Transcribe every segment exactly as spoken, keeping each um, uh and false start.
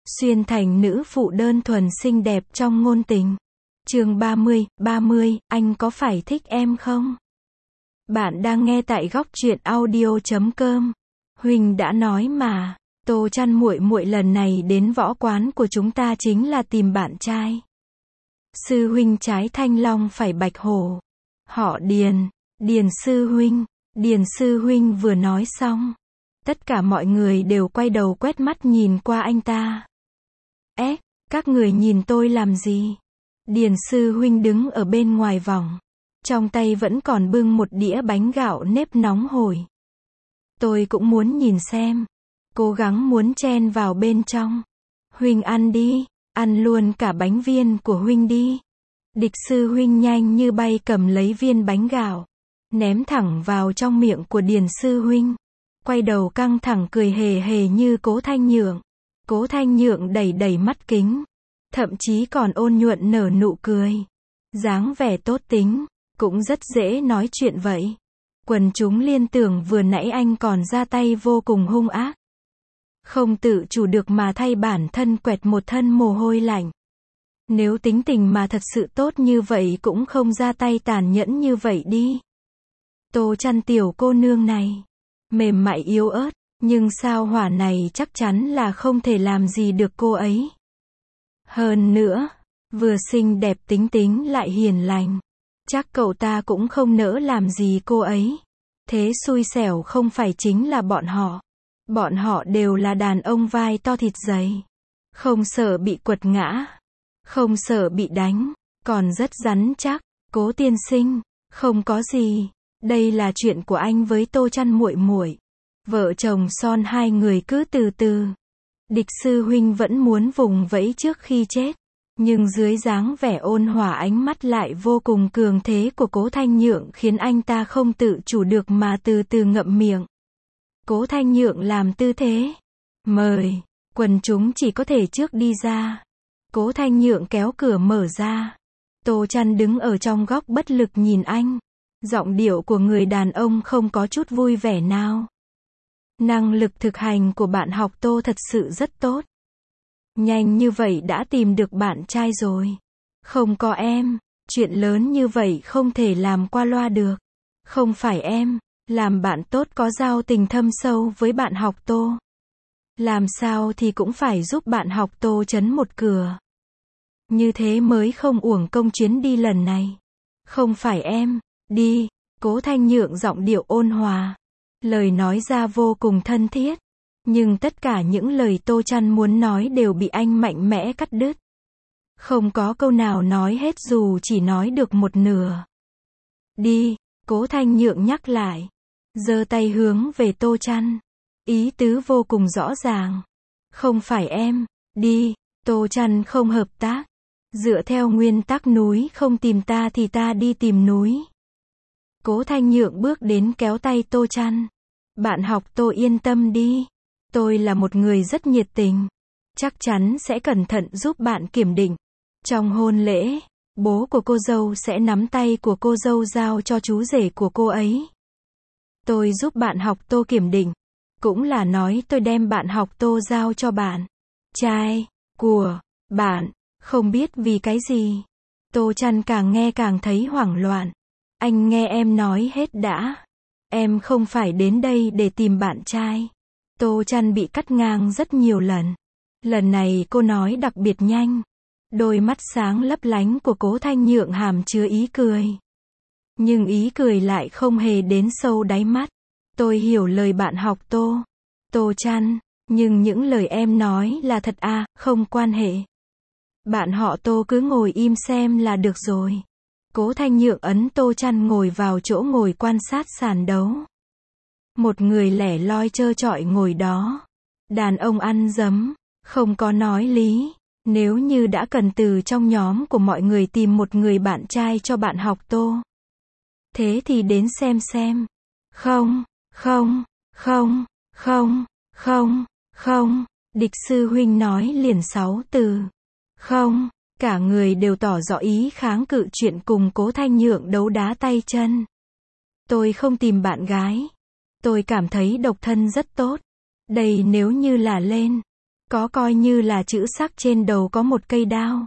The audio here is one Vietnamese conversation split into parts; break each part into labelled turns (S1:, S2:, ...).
S1: Xuyên thành nữ phụ đơn thuần xinh đẹp trong ngôn tình. Chương ba mươi, ba mươi, anh có phải thích em không? Bạn đang nghe tại góc truyện audio chấm com. Huỳnh đã nói mà, Tô Chăn muội muội lần này đến võ quán của chúng ta chính là tìm bạn trai. Sư huynh trái thanh long phải bạch hổ. Họ Điền, Điền sư huynh. Điền sư huynh vừa nói xong, tất cả mọi người đều quay đầu quét mắt nhìn qua anh ta. Ế, các người nhìn tôi làm gì? Điền sư huynh đứng ở bên ngoài vòng, trong tay vẫn còn bưng một đĩa bánh gạo nếp nóng hổi. Tôi cũng muốn nhìn xem, cố gắng muốn chen vào bên trong. Huynh ăn đi, ăn luôn cả bánh viên của huynh đi. Địch sư huynh nhanh như bay cầm lấy viên bánh gạo, ném thẳng vào trong miệng của Điền sư huynh. Quay đầu căng thẳng cười hề hề như Cố Thanh Nhượng. Cố Thanh Nhượng đẩy đẩy mắt kính, thậm chí còn ôn nhuận nở nụ cười. Dáng vẻ tốt tính, cũng rất dễ nói chuyện vậy. Quần chúng liên tưởng vừa nãy anh còn ra tay vô cùng hung ác. Không tự chủ được mà thay bản thân quẹt một thân mồ hôi lạnh. Nếu tính tình mà thật sự tốt như vậy cũng không ra tay tàn nhẫn như vậy đi. Tô Chăn tiểu cô nương này, mềm mại yếu ớt, nhưng sao hỏa này chắc chắn là không thể làm gì được cô ấy. Hơn nữa, vừa xinh đẹp tính tính lại hiền lành, chắc cậu ta cũng không nỡ làm gì cô ấy. Thế xui xẻo không phải chính là bọn họ. Bọn họ đều là đàn ông vai to thịt dày, không sợ bị quật ngã, không sợ bị đánh, còn rất rắn chắc. Cố tiên sinh, không có gì, đây là chuyện của anh với Tô Chăn muội muội. Vợ chồng son hai người cứ từ từ. Địch sư huynh vẫn muốn vùng vẫy trước khi chết, nhưng dưới dáng vẻ ôn hòa ánh mắt lại vô cùng cường thế của Cố Thanh Nhượng khiến anh ta không tự chủ được mà từ từ ngậm miệng. Cố Thanh Nhượng làm tư thế mời, quần chúng chỉ có thể trước đi ra. Cố Thanh Nhượng kéo cửa mở ra. Tô Chăn đứng ở trong góc bất lực nhìn anh. Giọng điệu của người đàn ông không có chút vui vẻ nào. Năng lực thực hành của bạn học Tô thật sự rất tốt. Nhanh như vậy đã tìm được bạn trai rồi. Không có em, chuyện lớn như vậy không thể làm qua loa được. Không phải em, làm bạn tốt có giao tình thâm sâu với bạn học Tô. Làm sao thì cũng phải giúp bạn học Tô chấn một cửa. Như thế mới không uổng công chuyến đi lần này. Không phải em, đi. Cố Thanh Nhượng giọng điệu ôn hòa, lời nói ra vô cùng thân thiết. Nhưng tất cả những lời Tô Chăn muốn nói đều bị anh mạnh mẽ cắt đứt. Không có câu nào nói hết dù chỉ nói được một nửa. Đi, Cố Thanh Nhượng nhắc lại, giơ tay hướng về Tô Chăn. Ý tứ vô cùng rõ ràng. Không phải em, đi. Tô Chăn không hợp tác. Dựa theo nguyên tắc núi không tìm ta thì ta đi tìm núi. Cố Thanh Nhượng bước đến kéo tay Tô Chăn. Bạn học Tô yên tâm đi. Tôi là một người rất nhiệt tình. Chắc chắn sẽ cẩn thận giúp bạn kiểm định. Trong hôn lễ, bố của cô dâu sẽ nắm tay của cô dâu giao cho chú rể của cô ấy. Tôi giúp bạn học Tô kiểm định. Cũng là nói tôi đem bạn học Tô giao cho bạn trai của bạn. Không biết vì cái gì. Tô Chăn càng nghe càng thấy hoảng loạn. Anh nghe em nói hết đã. Em không phải đến đây để tìm bạn trai. Tô Chăn bị cắt ngang rất nhiều lần. Lần này cô nói đặc biệt nhanh. Đôi mắt sáng lấp lánh của Cố Thanh Nhượng hàm chứa ý cười. Nhưng ý cười lại không hề đến sâu đáy mắt. Tôi hiểu lời bạn học Tô. Tô Chăn, nhưng những lời em nói là thật à, không quan hệ. Bạn họ Tô cứ ngồi im xem là được rồi. Cố Thanh Nhượng ấn Tô Chăn ngồi vào chỗ ngồi quan sát sàn đấu. Một người lẻ loi trơ trọi ngồi đó. Đàn ông ăn dấm, không có nói lý. Nếu như đã cần từ trong nhóm của mọi người tìm một người bạn trai cho bạn học Tô. Thế thì đến xem xem. Không, không, không, không, không, không. Địch sư huynh nói liền sáu từ. Không, cả người đều tỏ rõ ý kháng cự chuyện cùng Cố Thanh Nhượng đấu đá tay chân. Tôi không tìm bạn gái. Tôi cảm thấy độc thân rất tốt. Đây nếu như là lên Có coi như là chữ sắc trên đầu có một cây đao.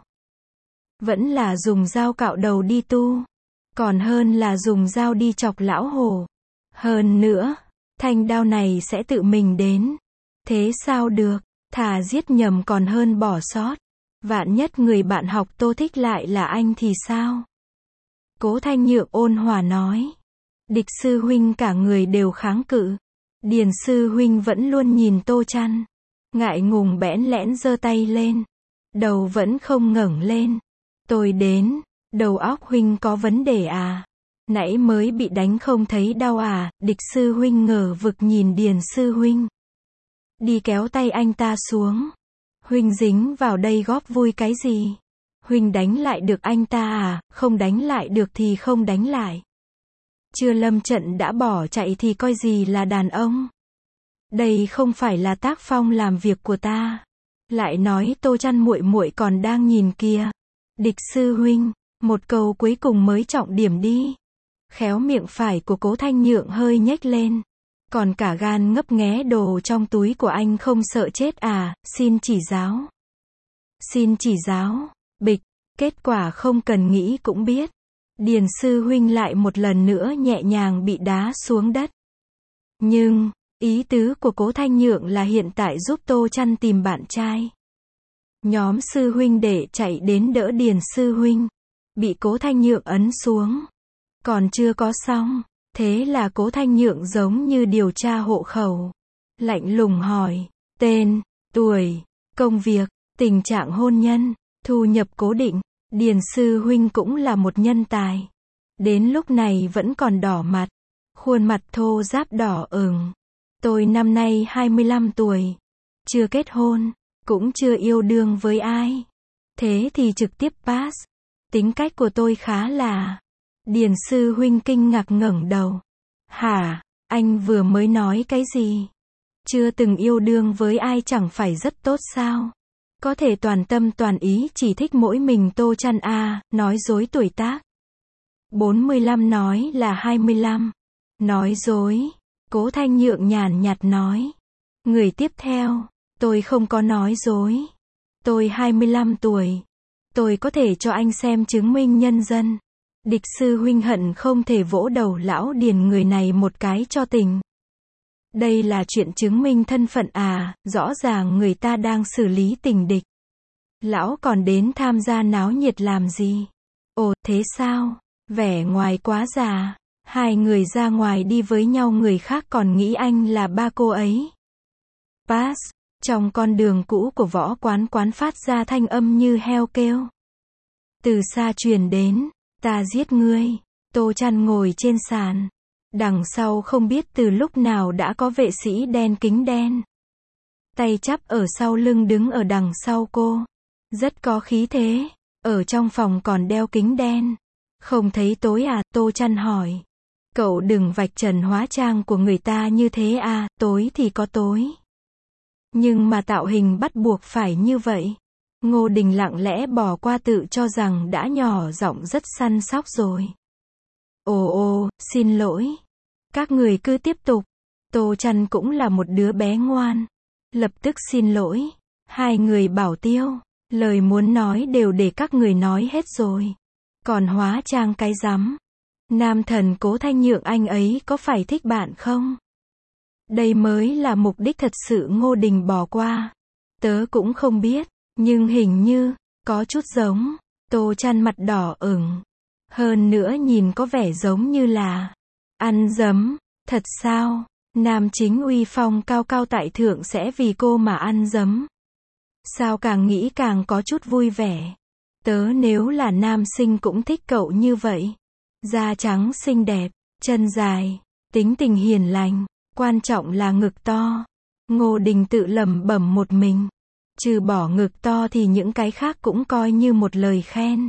S1: Vẫn là dùng dao cạo đầu đi tu. Còn hơn là dùng dao đi chọc lão hổ. Hơn nữa, thanh đao này sẽ tự mình đến. Thế sao được, thà giết nhầm còn hơn bỏ sót. Vạn nhất người bạn học Tô thích lại là anh thì sao? Cố Thanh Nhượng ôn hòa nói. Địch sư huynh cả người đều kháng cự. Điền sư huynh vẫn luôn nhìn Tô Chăn. Ngại ngùng bẽn lẽn giơ tay lên. Đầu vẫn không ngẩng lên. Tôi đến, đầu óc huynh có vấn đề à? Nãy mới bị đánh không thấy đau à? Địch sư huynh ngờ vực nhìn Điền sư huynh. Đi kéo tay anh ta xuống. Huynh dính vào đây góp vui cái gì? Huynh đánh lại được anh ta à? Không đánh lại được thì không đánh lại. Chưa lâm trận đã bỏ chạy thì coi gì là đàn ông. Đây không phải là tác phong làm việc của ta. Lại nói Tô Chăn muội muội còn đang nhìn kìa. Địch sư huynh, một câu cuối cùng mới trọng điểm đi. Khéo miệng phải của Cố Thanh Nhượng hơi nhếch lên. Còn cả gan ngấp nghé đồ trong túi của anh không sợ chết à? Xin chỉ giáo. Xin chỉ giáo. Bịch, kết quả không cần nghĩ cũng biết. Điền sư huynh lại một lần nữa nhẹ nhàng bị đá xuống đất. Nhưng, ý tứ của Cố Thanh Nhượng là hiện tại giúp Tô Chăn tìm bạn trai. Nhóm sư huynh đệ chạy đến đỡ Điền sư huynh. Bị Cố Thanh Nhượng ấn xuống. Còn chưa có xong. Thế là Cố Thanh Nhượng giống như điều tra hộ khẩu. Lạnh lùng hỏi. Tên, tuổi, công việc, tình trạng hôn nhân, thu nhập cố định. Điền sư huynh cũng là một nhân tài. Đến lúc này vẫn còn đỏ mặt. Khuôn mặt thô ráp đỏ ửng. Tôi năm nay hai mươi lăm tuổi. Chưa kết hôn. Cũng chưa yêu đương với ai. Thế thì trực tiếp pass. Tính cách của tôi khá là... Điền sư huynh kinh ngạc ngẩng đầu. Hả, anh vừa mới nói cái gì? Chưa từng yêu đương với ai chẳng phải rất tốt sao? Có thể toàn tâm toàn ý chỉ thích mỗi mình Tô Chăn à, nói dối tuổi tác. bốn mươi lăm nói là hai mươi lăm. Nói dối. Cố Thanh Nhượng nhàn nhạt nói. Người tiếp theo, tôi không có nói dối. Tôi hai mươi lăm tuổi. Tôi có thể cho anh xem chứng minh nhân dân. Địch sư huynh hận không thể vỗ đầu lão Điền người này một cái cho tình. Đây là chuyện chứng minh thân phận à, rõ ràng người ta đang xử lý tình địch. Lão còn đến tham gia náo nhiệt làm gì? Ồ, thế sao? Vẻ ngoài quá già. Hai người ra ngoài đi với nhau người khác còn nghĩ anh là ba cô ấy. Pass. Trong con đường cũ của võ quán quán phát ra thanh âm như heo kêu. Từ xa truyền đến. Ta giết ngươi. Tô Chăn ngồi trên sàn. Đằng sau không biết từ lúc nào đã có vệ sĩ đen kính đen. Tay chắp ở sau lưng đứng ở đằng sau cô. Rất có khí thế. Ở trong phòng còn đeo kính đen. Không thấy tối à? Tô Chăn hỏi. Cậu đừng vạch trần hóa trang của người ta như thế à, tối thì có tối. Nhưng mà tạo hình bắt buộc phải như vậy. Ngô Đình lặng lẽ bỏ qua tự cho rằng đã nhỏ giọng rất săn sóc rồi. Ồ ồ, xin lỗi. Các người cứ tiếp tục. Tô Chăn cũng là một đứa bé ngoan. Lập tức xin lỗi. Hai người bảo tiêu. Lời muốn nói đều để các người nói hết rồi. Còn hóa trang cái rắm. Nam thần Cố Thanh Nhượng anh ấy có phải thích bạn không? Đây mới là mục đích thật sự Ngô Đình bỏ qua. Tớ cũng không biết. Nhưng hình như, có chút giống. Tô Chăn mặt đỏ ửng. Hơn nữa nhìn có vẻ giống như là ăn dấm. Thật sao? Nam chính uy phong cao cao tại thượng sẽ vì cô mà ăn dấm. Sao càng nghĩ càng có chút vui vẻ. Tớ nếu là nam sinh cũng thích cậu như vậy. Da trắng xinh đẹp, chân dài, tính tình hiền lành, quan trọng là ngực to. Ngô Đình tự lẩm bẩm một mình. Trừ bỏ ngực to thì những cái khác cũng coi như một lời khen.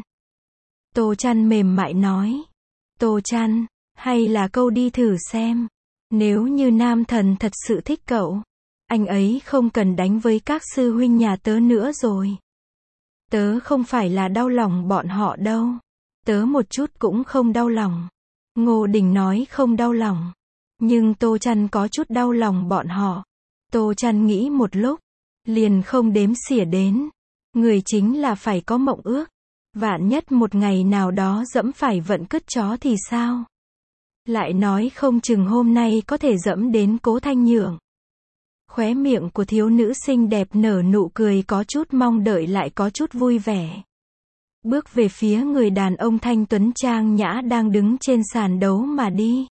S1: Tô Chăn mềm mại nói. Tô Chăn, hay là câu đi thử xem. Nếu như nam thần thật sự thích cậu, anh ấy không cần đánh với các sư huynh nhà tớ nữa rồi. Tớ không phải là đau lòng bọn họ đâu. Tớ một chút cũng không đau lòng. Ngô Đình nói không đau lòng. Nhưng Tô Chăn có chút đau lòng bọn họ. Tô Chăn nghĩ một lúc. liền không đếm xỉa đến. Người chính là phải có mộng ước. Vạn nhất một ngày nào đó dẫm phải vận cứt chó thì sao? Lại nói không chừng hôm nay có thể dẫm đến Cố Thanh Nhượng. Khóe miệng của thiếu nữ xinh đẹp nở nụ cười có chút mong đợi lại có chút vui vẻ. Bước về phía người đàn ông thanh tuấn trang nhã đang đứng trên sàn đấu mà đi.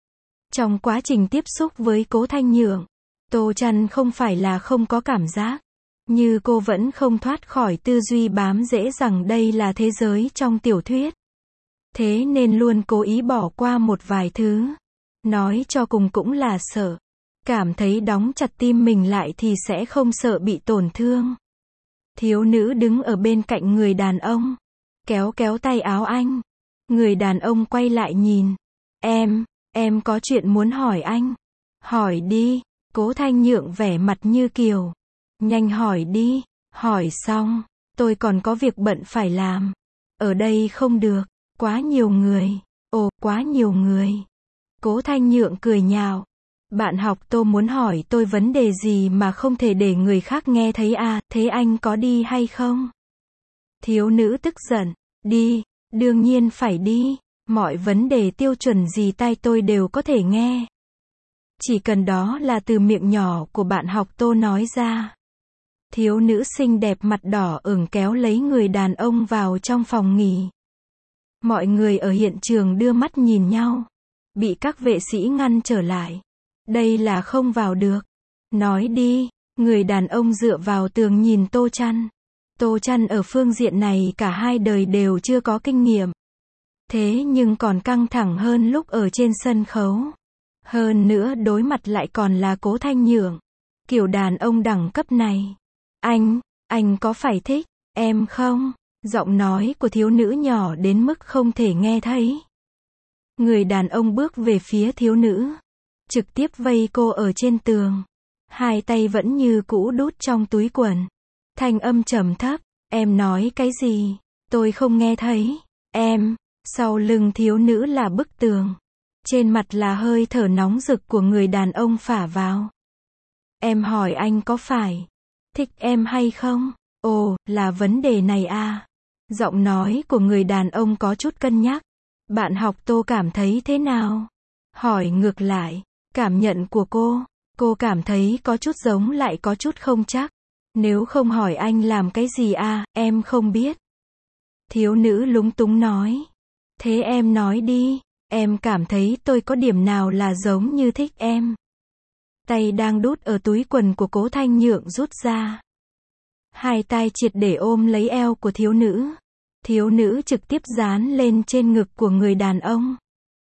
S1: Trong quá trình tiếp xúc với Cố Thanh Nhượng, Tô Trăn không phải là không có cảm giác. Như cô vẫn không thoát khỏi tư duy bám rễ rằng đây là thế giới trong tiểu thuyết. Thế nên luôn cố ý bỏ qua một vài thứ. Nói cho cùng cũng là sợ. Cảm thấy đóng chặt tim mình lại thì sẽ không sợ bị tổn thương. Thiếu nữ đứng ở bên cạnh người đàn ông. Kéo kéo tay áo anh. Người đàn ông quay lại nhìn. Em, em có chuyện muốn hỏi anh. Hỏi đi. Cố Thanh Nhượng vẻ mặt như kiều. Nhanh hỏi đi. Hỏi xong, tôi còn có việc bận phải làm. Ở đây không được. Quá nhiều người. Ồ, quá nhiều người. Cố Thanh Nhượng cười nhạo. Bạn học Tô muốn hỏi tôi vấn đề gì mà không thể để người khác nghe thấy à, thế anh có đi hay không? Thiếu nữ tức giận. Đi, đương nhiên phải đi. Mọi vấn đề tiêu chuẩn gì tai tôi đều có thể nghe. Chỉ cần đó là từ miệng nhỏ của bạn học Tô nói ra. Thiếu nữ xinh đẹp mặt đỏ ửng kéo lấy người đàn ông vào trong phòng nghỉ. Mọi người ở hiện trường đưa mắt nhìn nhau. Bị các vệ sĩ ngăn trở lại. Đây là không vào được. Nói đi. Người đàn ông dựa vào tường nhìn Tô Trăn. Tô Trăn ở phương diện này cả hai đời đều chưa có kinh nghiệm. Thế nhưng còn căng thẳng hơn lúc ở trên sân khấu. Hơn nữa đối mặt lại còn là Cố Thanh Nhượng. Kiểu đàn ông đẳng cấp này. Anh, anh có phải thích em không? Giọng nói của thiếu nữ nhỏ đến mức không thể nghe thấy. Người đàn ông bước về phía thiếu nữ. Trực tiếp vây cô ở trên tường. Hai tay vẫn như cũ đút trong túi quần. Thanh âm trầm thấp. Em nói cái gì? Tôi không nghe thấy. Em. Sau lưng thiếu nữ là bức tường. Trên mặt là hơi thở nóng rực của người đàn ông phả vào. Em hỏi anh có phải thích em hay không? Ồ, là vấn đề này à? Giọng nói của người đàn ông có chút cân nhắc. Bạn học Tô cảm thấy thế nào? Hỏi ngược lại. Cảm nhận của cô. Cô cảm thấy có chút giống lại có chút không chắc. Nếu không hỏi anh làm cái gì à, em không biết. Thiếu nữ lúng túng nói. Thế em nói đi. Em cảm thấy tôi có điểm nào là giống như thích em. Tay đang đút ở túi quần của Cố Thanh Nhượng rút ra. Hai tay triệt để ôm lấy eo của thiếu nữ. Thiếu nữ trực tiếp dán lên trên ngực của người đàn ông.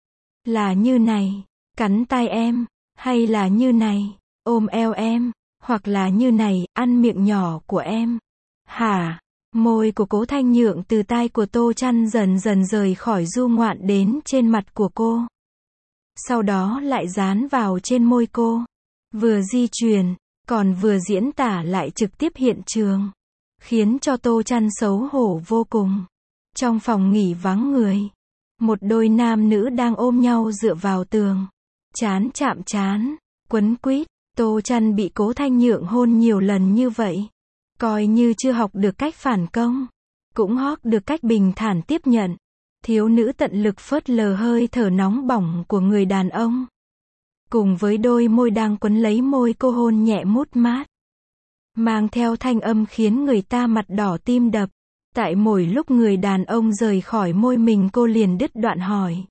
S1: Là như này, cắn tai em, hay là như này, ôm eo em, hoặc là như này, ăn miệng nhỏ của em. Hả? Môi của Cố Thanh Nhượng từ tai của Tô Trăn dần dần rời khỏi du ngoạn đến trên mặt của cô. Sau đó lại dán vào trên môi cô. Vừa di chuyển, còn vừa diễn tả lại trực tiếp hiện trường. Khiến cho Tô Trăn xấu hổ vô cùng. Trong phòng nghỉ vắng người. Một đôi nam nữ đang ôm nhau dựa vào tường. Chán chạm chán, quấn quýt. Tô Trăn bị Cố Thanh Nhượng hôn nhiều lần như vậy. Coi như chưa học được cách phản công. Cũng hót được cách bình thản tiếp nhận. Thiếu nữ tận lực phớt lờ hơi thở nóng bỏng của người đàn ông. Cùng với đôi môi đang quấn lấy môi cô hôn nhẹ mút mát. Mang theo thanh âm khiến người ta mặt đỏ tim đập. Tại mỗi lúc người đàn ông rời khỏi môi mình cô liền đứt đoạn hỏi.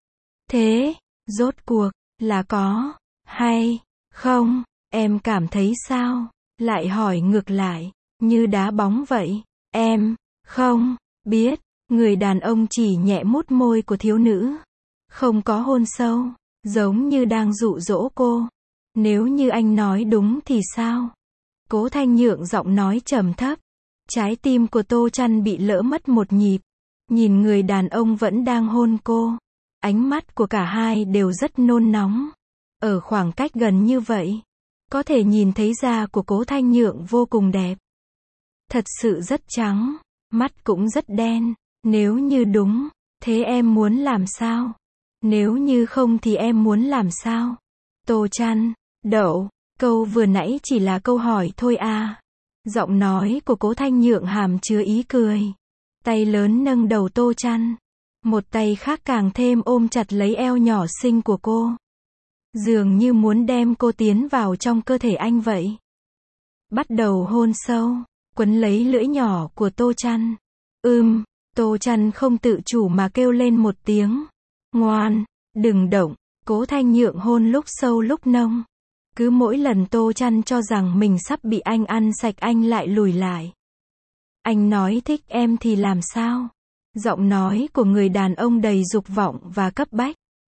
S1: Thế, rốt cuộc, là có, hay, không, em cảm thấy sao? Lại hỏi ngược lại, như đá bóng vậy. Em, không, biết, người đàn ông chỉ nhẹ mút môi của thiếu nữ. Không có hôn sâu, giống như đang dụ dỗ cô. Nếu như anh nói đúng thì sao? Cố Thanh Nhượng giọng nói trầm thấp. Trái tim của Tô Trăn bị lỡ mất một nhịp. Nhìn người đàn ông vẫn đang hôn cô. Ánh mắt của cả hai đều rất nôn nóng. Ở khoảng cách gần như vậy, có thể nhìn thấy da của Cố Thanh Nhượng vô cùng đẹp. Thật sự rất trắng, mắt cũng rất đen. Nếu như đúng, thế em muốn làm sao? Nếu như không thì em muốn làm sao? Tô Trăn, đậu, câu vừa nãy chỉ là câu hỏi thôi à. Giọng nói của Cố Thanh Nhượng hàm chứa ý cười. Tay lớn nâng đầu Tô Trăn. Một tay khác càng thêm ôm chặt lấy eo nhỏ xinh của cô. Dường như muốn đem cô tiến vào trong cơ thể anh vậy. Bắt đầu hôn sâu, quấn lấy lưỡi nhỏ của Tô Trăn. Ưm, Tô Trăn không tự chủ mà kêu lên một tiếng. Ngoan, đừng động. Cố Thanh Nhượng hôn lúc sâu lúc nông. Cứ mỗi lần Tô Trăn cho rằng mình sắp bị anh ăn sạch anh lại lùi lại. Anh nói thích em thì làm sao? Giọng nói của người đàn ông đầy dục vọng và cấp bách.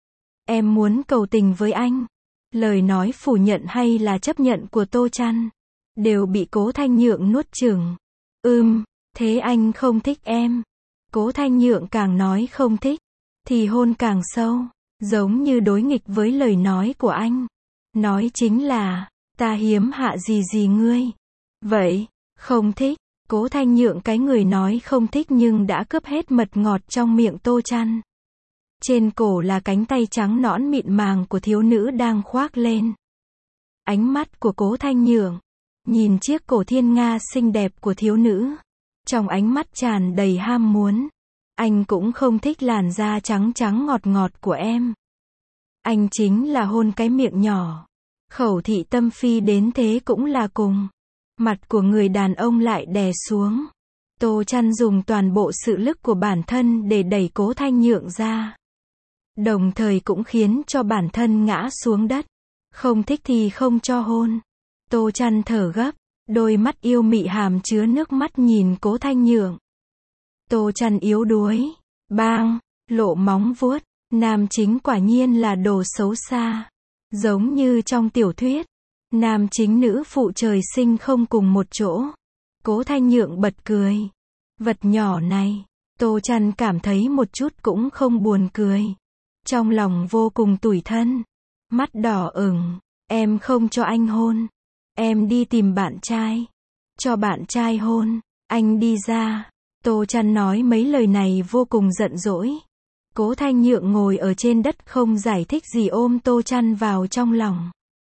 S1: Em muốn cầu tình với anh. Lời nói phủ nhận hay là chấp nhận của Tô Trăn đều bị Cố Thanh Nhượng nuốt chửng. Ừm, thế anh không thích em. Cố Thanh Nhượng càng nói không thích, thì hôn càng sâu, giống như đối nghịch với lời nói của anh. Nói chính là, ta hiếm hạ gì gì ngươi. Vậy, không thích. Cố Thanh Nhượng cái người nói không thích nhưng đã cướp hết mật ngọt trong miệng Tô Trăn. Trên cổ là cánh tay trắng nõn mịn màng của thiếu nữ đang khoác lên. Ánh mắt của Cố Thanh Nhượng nhìn chiếc cổ thiên nga xinh đẹp của thiếu nữ, trong ánh mắt tràn đầy ham muốn. Anh cũng không thích làn da trắng trắng ngọt ngọt của em. Anh chính là hôn cái miệng nhỏ. Khẩu thị tâm phi đến thế cũng là cùng. Mặt của người đàn ông lại đè xuống. Tô Trăn dùng toàn bộ sự lực của bản thân để đẩy Cố Thanh Nhượng ra. Đồng thời cũng khiến cho bản thân ngã xuống đất. Không thích thì không cho hôn. Tô Trăn thở gấp, đôi mắt yêu mị hàm chứa nước mắt nhìn Cố Thanh Nhượng. Tô Trăn yếu đuối, bang, lộ móng vuốt. Nam chính quả nhiên là đồ xấu xa. Giống như trong tiểu thuyết, nam chính nữ phụ trời sinh không cùng một chỗ. Cố Thanh Nhượng bật cười. Vật nhỏ này, Tô Trăn cảm thấy một chút cũng không buồn cười. Trong lòng vô cùng tủi thân. Mắt đỏ ửng, em không cho anh hôn. Em đi tìm bạn trai. Cho bạn trai hôn, anh đi ra. Tô Trăn nói mấy lời này vô cùng giận dỗi. Cố Thanh Nhượng ngồi ở trên đất không giải thích gì ôm Tô Trăn vào trong lòng.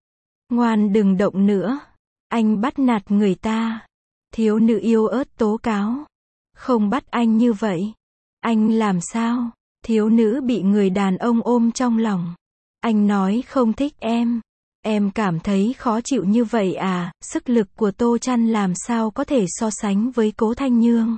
S1: Ngoan đừng động nữa. Anh bắt nạt người ta. Thiếu nữ yếu ớt tố cáo. Không bắt anh như vậy. Anh làm sao? Thiếu nữ bị người đàn ông ôm trong lòng. Anh nói không thích em. Em cảm thấy khó chịu như vậy à? Sức lực của Tô Trăn làm sao có thể so sánh với Cố Thanh Nhượng.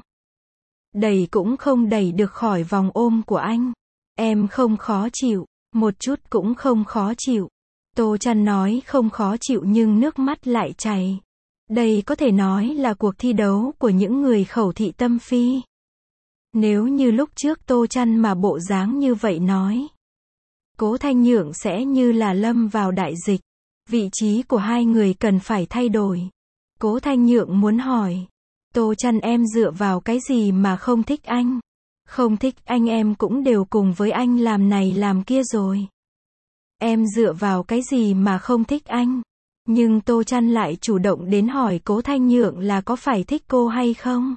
S1: Đẩy cũng không đẩy được khỏi vòng ôm của anh. Em không khó chịu, một chút cũng không khó chịu. Tô Trăn nói không khó chịu nhưng nước mắt lại chảy. Đây có thể nói là cuộc thi đấu của những người khẩu thị tâm phi. Nếu như lúc trước Tô Trăn mà bộ dáng như vậy nói, Cố Thanh Nhượng sẽ như là lâm vào đại dịch. Vị trí của hai người cần phải thay đổi. Cố Thanh Nhượng muốn hỏi, Tô Trăn em dựa vào cái gì mà không thích anh? Không thích anh em cũng đều cùng với anh làm này làm kia rồi. Em dựa vào cái gì mà không thích anh? Nhưng Tô Trăn lại chủ động đến hỏi Cố Thanh Nhượng là có phải thích cô hay không?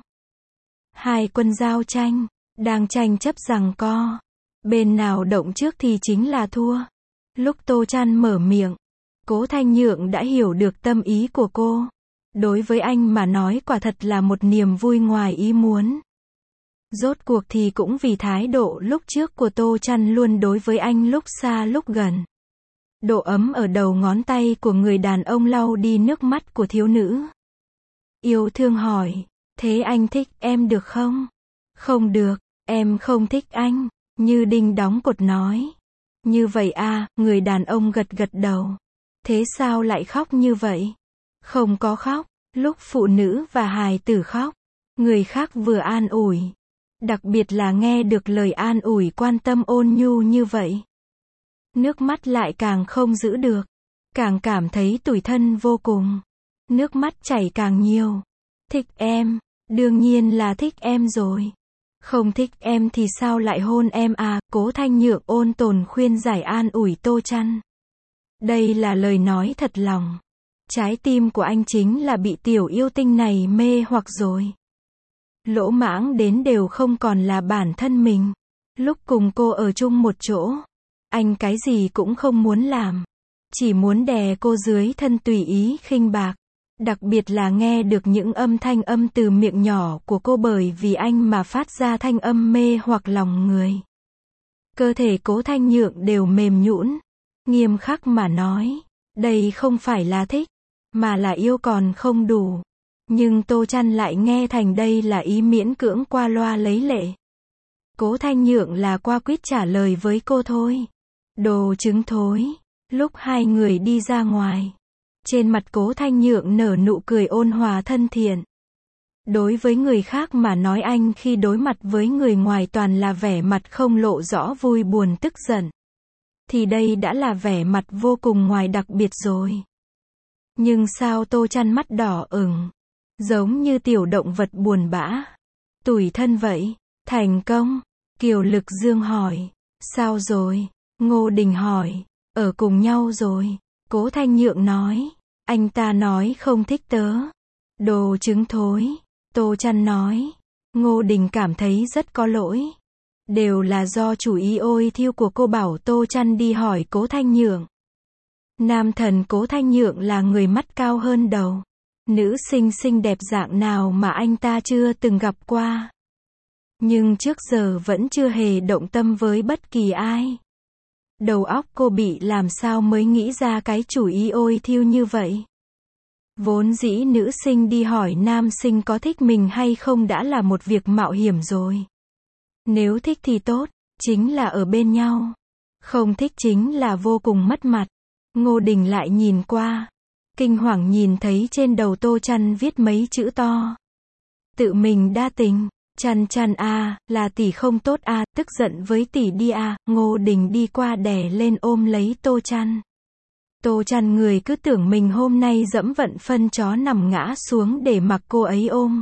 S1: Hai quân giao tranh, đang tranh chấp giằng co. Bên nào động trước thì chính là thua. Lúc Tô Trăn mở miệng, Cố Thanh Nhượng đã hiểu được tâm ý của cô. Đối với anh mà nói quả thật là một niềm vui ngoài ý muốn. Rốt cuộc thì cũng vì thái độ lúc trước của Tô Trăn luôn đối với anh lúc xa lúc gần. Độ ấm ở đầu ngón tay của người đàn ông lau đi nước mắt của thiếu nữ. Yêu thương hỏi, thế anh thích em được không? Không được, em không thích anh. Như đinh đóng cột nói. Như vậy à, người đàn ông gật gật đầu. Thế sao lại khóc như vậy? Không có khóc, lúc phụ nữ và hài tử khóc, người khác vừa an ủi. Đặc biệt là nghe được lời an ủi quan tâm ôn nhu như vậy. Nước mắt lại càng không giữ được, càng cảm thấy tủi thân vô cùng. Nước mắt chảy càng nhiều. Thích em, đương nhiên là thích em rồi. Không thích em thì sao lại hôn em à? Cố Thanh Nhượng ôn tồn khuyên giải an ủi Tô Trăn. Đây là lời nói thật lòng. Trái tim của anh chính là bị tiểu yêu tinh này mê hoặc rồi. Lỗ mãng đến đều không còn là bản thân mình. Lúc cùng cô ở chung một chỗ, anh cái gì cũng không muốn làm. Chỉ muốn đè cô dưới thân tùy ý khinh bạc. Đặc biệt là nghe được những âm thanh âm từ miệng nhỏ của cô bởi vì anh mà phát ra thanh âm mê hoặc lòng người. Cơ thể Cố Thanh Nhượng đều mềm nhũn. Nghiêm khắc mà nói, đây không phải là thích, mà là yêu còn không đủ. Nhưng Tô Chăn lại nghe thành đây là ý miễn cưỡng qua loa lấy lệ. Cố Thanh Nhượng là qua quýt trả lời với cô thôi. Đồ trứng thối. Lúc hai người đi ra ngoài, trên mặt Cố Thanh Nhượng nở nụ cười ôn hòa thân thiện. Đối với người khác mà nói anh khi đối mặt với người ngoài toàn là vẻ mặt không lộ rõ vui buồn tức giận. Thì đây đã là vẻ mặt vô cùng ngoài đặc biệt rồi. Nhưng sao Tô Chăn mắt đỏ ửng, giống như tiểu động vật buồn bã, tủi thân vậy. Thành công? Kiều Lực Dương hỏi. Sao rồi? Ngô Đình hỏi. Ở cùng nhau rồi. Cố Thanh Nhượng nói. Anh ta nói không thích tớ. Đồ trứng thối. Tô Chăn nói. Ngô Đình cảm thấy rất có lỗi. Đều là do chủ ý ôi thiêu của cô bảo Tô Chăn đi hỏi Cố Thanh Nhượng. Nam thần Cố Thanh Nhượng là người mắt cao hơn đầu. Nữ sinh xinh đẹp dạng nào mà anh ta chưa từng gặp qua. Nhưng trước giờ vẫn chưa hề động tâm với bất kỳ ai. Đầu óc cô bị làm sao mới nghĩ ra cái chủ ý ôi thiêu như vậy. Vốn dĩ nữ sinh đi hỏi nam sinh có thích mình hay không đã là một việc mạo hiểm rồi. Nếu thích thì tốt, chính là ở bên nhau. Không thích chính là vô cùng mất mặt. Ngô Đình lại nhìn qua. Kinh hoàng nhìn thấy trên đầu Tô Chăn viết mấy chữ to. Tự mình đa tình. Chăn Chăn a, là tỷ không tốt a, tức giận với tỷ đi a. Ngô Đình đi qua đè lên ôm lấy Tô Chăn. Tô Chăn người cứ tưởng mình hôm nay dẫm vận phân chó nằm ngã xuống để mặc cô ấy ôm.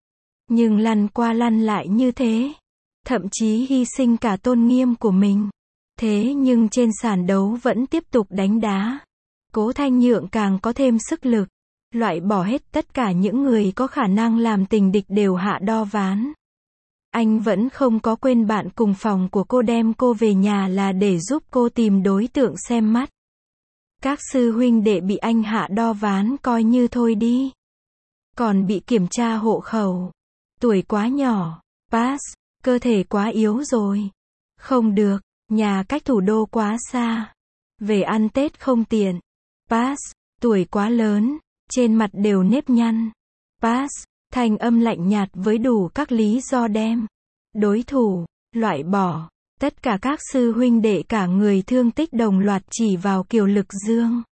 S1: Nhưng lăn qua lăn lại như thế. Thậm chí hy sinh cả tôn nghiêm của mình. Thế nhưng trên sàn đấu vẫn tiếp tục đánh đá. Cố Thanh Nhượng càng có thêm sức lực. Loại bỏ hết tất cả những người có khả năng làm tình địch đều hạ đo ván. Anh vẫn không có quên bạn cùng phòng của cô đem cô về nhà là để giúp cô tìm đối tượng xem mắt. Các sư huynh đệ bị anh hạ đo ván coi như thôi đi. Còn bị kiểm tra hộ khẩu. Tuổi quá nhỏ. Pass. Cơ thể quá yếu rồi. Không được. Nhà cách thủ đô quá xa. Về ăn Tết không tiện. Pass. Tuổi quá lớn. Trên mặt đều nếp nhăn. Pass. Thanh âm lạnh nhạt với đủ các lý do đem. Đối thủ. Loại bỏ. Tất cả các sư huynh đệ cả người thương tích đồng loạt chỉ vào Kiều Lực Dương.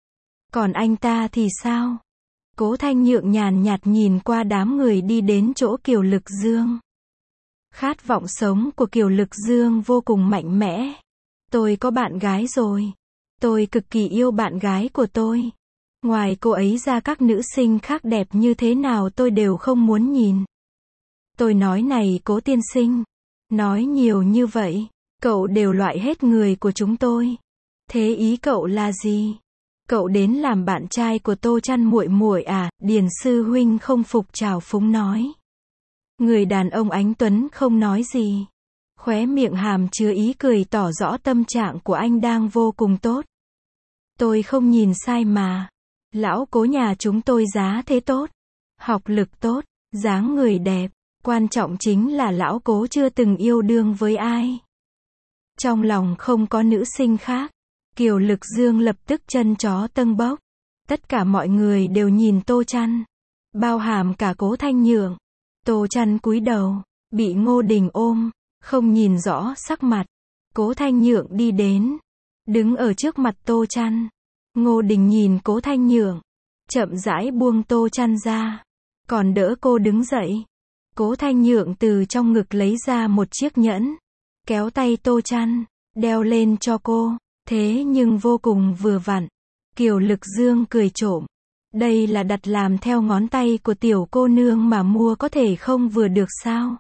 S1: Còn anh ta thì sao? Cố Thanh Nhượng nhàn nhạt nhìn qua đám người đi đến chỗ Kiều Lực Dương. Khát vọng sống của Kiều Lực Dương vô cùng mạnh mẽ. Tôi có bạn gái rồi. Tôi cực kỳ yêu bạn gái của tôi. Ngoài cô ấy ra các nữ sinh khác đẹp như thế nào tôi đều không muốn nhìn. Tôi nói này Cố tiên sinh. Nói nhiều như vậy. Cậu đều loại hết người của chúng tôi. Thế ý cậu là gì? Cậu đến làm bạn trai của Tô Chăn muội muội à? Điền sư huynh không phục trào phúng nói. Người đàn ông anh tuấn không nói gì. Khóe miệng hàm chứa ý cười tỏ rõ tâm trạng của anh đang vô cùng tốt. Tôi không nhìn sai mà. Lão Cố nhà chúng tôi giá thế tốt. Học lực tốt. Dáng người đẹp. Quan trọng chính là lão Cố chưa từng yêu đương với ai. Trong lòng không có nữ sinh khác. Kiều Lực Dương lập tức chân chó tâng bốc. Tất cả mọi người đều nhìn Tô Chăn. Bao hàm cả Cố Thanh Nhượng. Tô Chăn cúi đầu. Bị Ngô Đình ôm. Không nhìn rõ sắc mặt. Cố Thanh Nhượng đi đến. Đứng ở trước mặt Tô Chăn. Ngô Đình nhìn Cố Thanh Nhượng. Chậm rãi buông Tô Chăn ra. Còn đỡ cô đứng dậy. Cố Thanh Nhượng từ trong ngực lấy ra một chiếc nhẫn. Kéo tay Tô Chăn. Đeo lên cho cô. Thế nhưng vô cùng vừa vặn. Kiều Lực Dương cười trộm. Đây là đặt làm theo ngón tay của tiểu cô nương mà mua có thể không vừa được sao?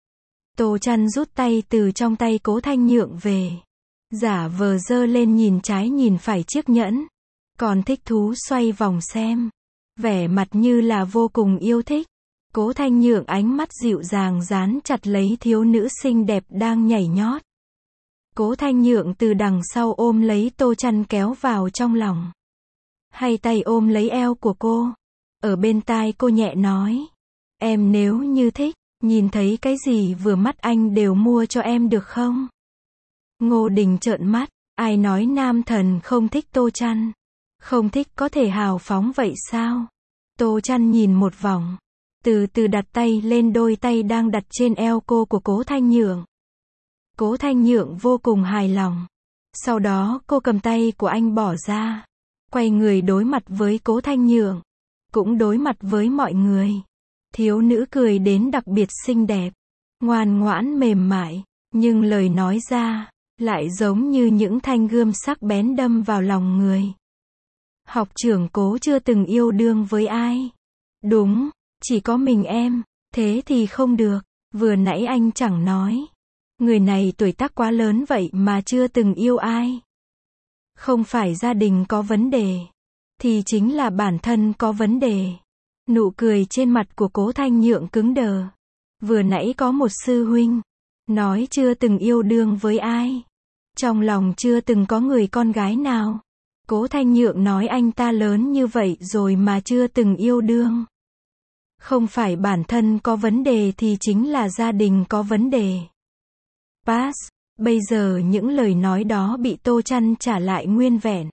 S1: Tô Chăn rút tay từ trong tay Cố Thanh Nhượng về. Giả vờ giơ lên nhìn trái nhìn phải chiếc nhẫn. Còn thích thú xoay vòng xem. Vẻ mặt như là vô cùng yêu thích. Cố Thanh Nhượng ánh mắt dịu dàng dán chặt lấy thiếu nữ xinh đẹp đang nhảy nhót. Cố Thanh Nhượng từ đằng sau ôm lấy Tô Chăn kéo vào trong lòng. Hay tay ôm lấy eo của cô. Ở bên tai cô nhẹ nói. Em nếu như thích, nhìn thấy cái gì vừa mắt anh đều mua cho em được không? Ngô Đình trợn mắt, ai nói nam thần không thích Tô Chăn? Không thích có thể hào phóng vậy sao? Tô Chăn nhìn một vòng, từ từ đặt tay lên đôi tay đang đặt trên eo cô của Cố Thanh Nhượng. Cố Thanh Nhượng vô cùng hài lòng. Sau đó cô cầm tay của anh bỏ ra, quay người đối mặt với Cố Thanh Nhượng, cũng đối mặt với mọi người. Thiếu nữ cười đến đặc biệt xinh đẹp, ngoan ngoãn mềm mại, nhưng lời nói ra lại giống như những thanh gươm sắc bén đâm vào lòng người. Học trưởng Cố chưa từng yêu đương với ai. Đúng, chỉ có mình em. Thế thì không được, vừa nãy anh chẳng nói. Người này tuổi tác quá lớn vậy mà chưa từng yêu ai. Không phải gia đình có vấn đề, thì chính là bản thân có vấn đề. Nụ cười trên mặt của Cố Thanh Nhượng cứng đờ. Vừa nãy có một sư huynh nói chưa từng yêu đương với ai, trong lòng chưa từng có người con gái nào. Cố Thanh Nhượng nói anh ta lớn như vậy rồi mà chưa từng yêu đương. Không phải bản thân có vấn đề thì chính là gia đình có vấn đề. Pass. Bây giờ những lời nói đó bị Tô Chăn trả lại nguyên vẹn.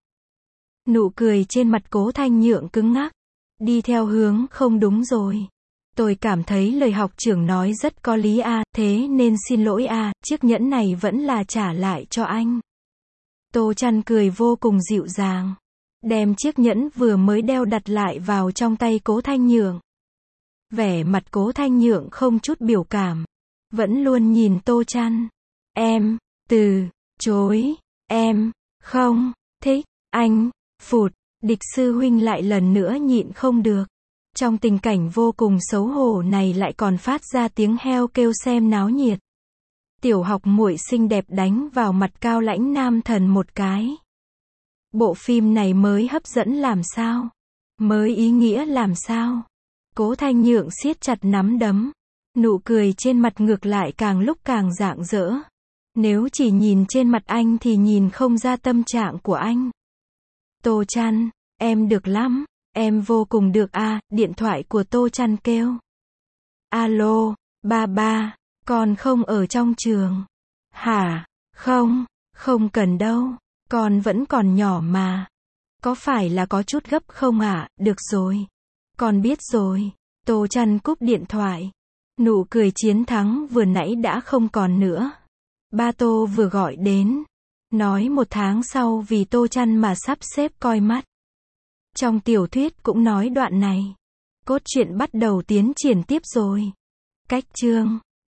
S1: Nụ cười trên mặt Cố Thanh Nhượng cứng ngắc. Đi theo hướng không đúng rồi. Tôi cảm thấy lời học trưởng nói rất có lý a, à, thế nên xin lỗi a, à, chiếc nhẫn này vẫn là trả lại cho anh. Tô Chăn cười vô cùng dịu dàng, đem chiếc nhẫn vừa mới đeo đặt lại vào trong tay Cố Thanh Nhượng. Vẻ mặt Cố Thanh Nhượng không chút biểu cảm, vẫn luôn nhìn Tô Chăn. Em, từ, chối, em, không, thích, anh, phụt, địch sư huynh lại lần nữa nhịn không được. Trong tình cảnh vô cùng xấu hổ này lại còn phát ra tiếng heo kêu xem náo nhiệt. Tiểu học muội xinh đẹp đánh vào mặt cao lãnh nam thần một cái. Bộ phim này mới hấp dẫn làm sao? Mới ý nghĩa làm sao? Cố Thanh Nhượng siết chặt nắm đấm. Nụ cười trên mặt ngược lại càng lúc càng rạng rỡ. Nếu chỉ nhìn trên mặt anh thì nhìn không ra tâm trạng của anh. Tô Chăn, em được lắm. Em vô cùng được a, à, điện thoại của Tô Chăn kêu. Alo, ba ba, con không ở trong trường. Hả? Không, không cần đâu, con vẫn còn nhỏ mà. Có phải là có chút gấp không ạ? À? Được rồi. Con biết rồi. Tô Chăn cúp điện thoại. Nụ cười chiến thắng vừa nãy đã không còn nữa. Ba Tô vừa gọi đến, nói một tháng sau vì Tô Chăn mà sắp xếp coi mắt. Trong tiểu thuyết cũng nói đoạn này. Cốt truyện bắt đầu tiến triển tiếp rồi. Cách chương